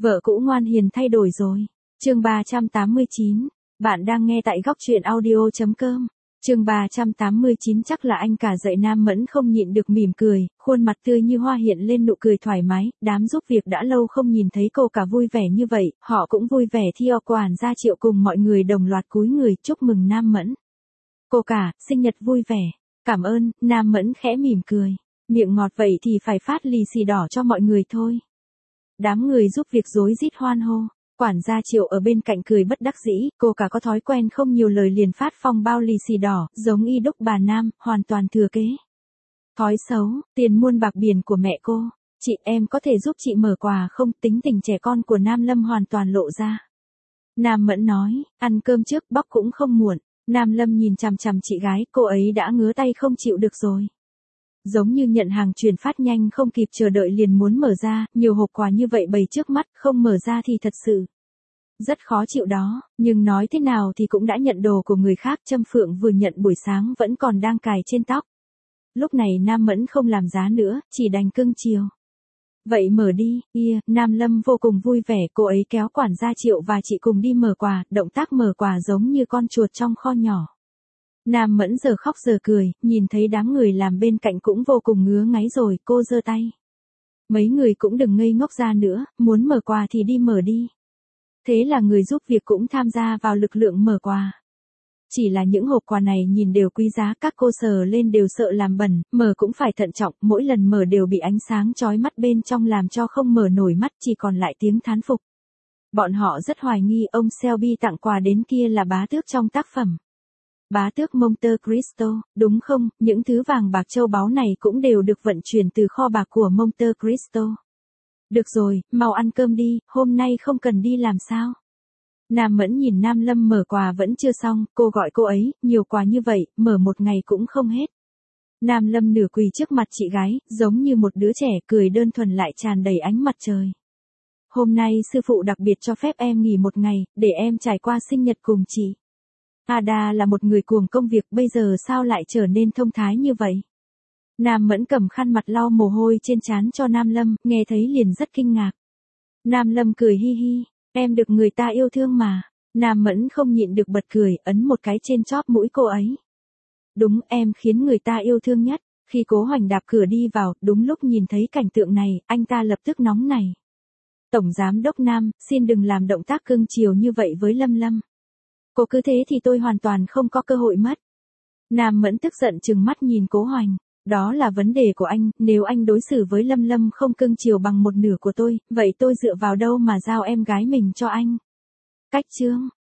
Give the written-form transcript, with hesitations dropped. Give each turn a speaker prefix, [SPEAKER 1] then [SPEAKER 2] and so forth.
[SPEAKER 1] Vợ cũ ngoan hiền thay đổi rồi. Chương 389. Bạn đang nghe tại góc truyện audio.com. Chương 389 chắc là anh cả dậy Nam Mẫn không nhịn được mỉm cười, khuôn mặt tươi như hoa hiện lên nụ cười thoải mái, đám giúp việc đã lâu không nhìn thấy cô cả vui vẻ như vậy, họ cũng vui vẻ theo quản gia Triệu cùng mọi người đồng loạt cúi người chúc mừng Nam Mẫn. Cô cả, sinh nhật vui vẻ. Cảm ơn, Nam Mẫn khẽ mỉm cười. Miệng ngọt vậy thì phải phát lì xì đỏ cho mọi người thôi. Đám người giúp việc rối rít hoan hô. Quản gia Triệu ở bên cạnh cười bất đắc dĩ, cô cả có thói quen không nhiều lời liền phát phong bao lì xì đỏ, giống y đúc bà Nam, hoàn toàn thừa kế. Thói xấu, tiền muôn bạc biển của mẹ cô. Chị em có thể giúp chị mở quà không? Tính tình trẻ con của Nam Lâm hoàn toàn lộ ra. Nam Mẫn nói, ăn cơm trước bóc cũng không muộn. Nam Lâm nhìn chằm chằm chị gái, cô ấy đã ngứa tay không chịu được rồi. Giống như nhận hàng chuyển phát nhanh không kịp chờ đợi liền muốn mở ra, nhiều hộp quà như vậy bày trước mắt, không mở ra thì thật sự rất khó chịu đó, nhưng nói thế nào thì cũng đã nhận đồ của người khác. Trâm Phượng vừa nhận buổi sáng vẫn còn đang cài trên tóc. Lúc này Nam Mẫn không làm giá nữa, chỉ đành cưng chiều. Vậy mở đi, Nam Lâm vô cùng vui vẻ, cô ấy kéo quản gia Triệu và chị cùng đi mở quà, động tác mở quà giống như con chuột trong kho nhỏ. Nam Mẫn giờ khóc giờ cười, nhìn thấy đám người làm bên cạnh cũng vô cùng ngứa ngáy rồi, cô giơ tay. Mấy người cũng đừng ngây ngốc ra nữa, muốn mở quà thì đi mở đi. Thế là người giúp việc cũng tham gia vào lực lượng mở quà. Chỉ là những hộp quà này nhìn đều quý giá, các cô sờ lên đều sợ làm bẩn, mở cũng phải thận trọng, mỗi lần mở đều bị ánh sáng chói mắt bên trong làm cho không mở nổi mắt, chỉ còn lại tiếng thán phục. Bọn họ rất hoài nghi ông Selby tặng quà đến kia là bá tước trong tác phẩm. Bá tước Monte Cristo, đúng không? Những thứ vàng bạc châu báu này cũng đều được vận chuyển từ kho bạc của Monte Cristo. Được rồi, mau ăn cơm đi, hôm nay không cần đi làm sao? Nam Mẫn nhìn Nam Lâm mở quà vẫn chưa xong, cô gọi cô ấy, nhiều quà như vậy, mở một ngày cũng không hết. Nam Lâm nửa quỳ trước mặt chị gái, giống như một đứa trẻ cười đơn thuần lại tràn đầy ánh mặt trời. Hôm nay sư phụ đặc biệt cho phép em nghỉ một ngày, để em trải qua sinh nhật cùng chị. Ada là một người cuồng công việc, bây giờ sao lại trở nên thông thái như vậy? Nam Mẫn cầm khăn mặt lau mồ hôi trên trán cho Nam Lâm, nghe thấy liền rất kinh ngạc. Nam Lâm cười hi hi, em được người ta yêu thương mà. Nam Mẫn không nhịn được bật cười, ấn một cái trên chóp mũi cô ấy. Đúng, em khiến người ta yêu thương nhất. Khi Cố Hoành đạp cửa đi vào, đúng lúc nhìn thấy cảnh tượng này, anh ta lập tức nóng nảy. Tổng giám đốc Nam, xin đừng làm động tác cưng chiều như vậy với Lâm Lâm. Cô cứ thế thì tôi hoàn toàn không có cơ hội mất. Nam Mẫn tức giận trừng mắt nhìn Cố Hoành. Đó là vấn đề của anh, nếu anh đối xử với Lâm Lâm không cưng chiều bằng một nửa của tôi, vậy tôi dựa vào đâu mà giao em gái mình cho anh? Cách chương,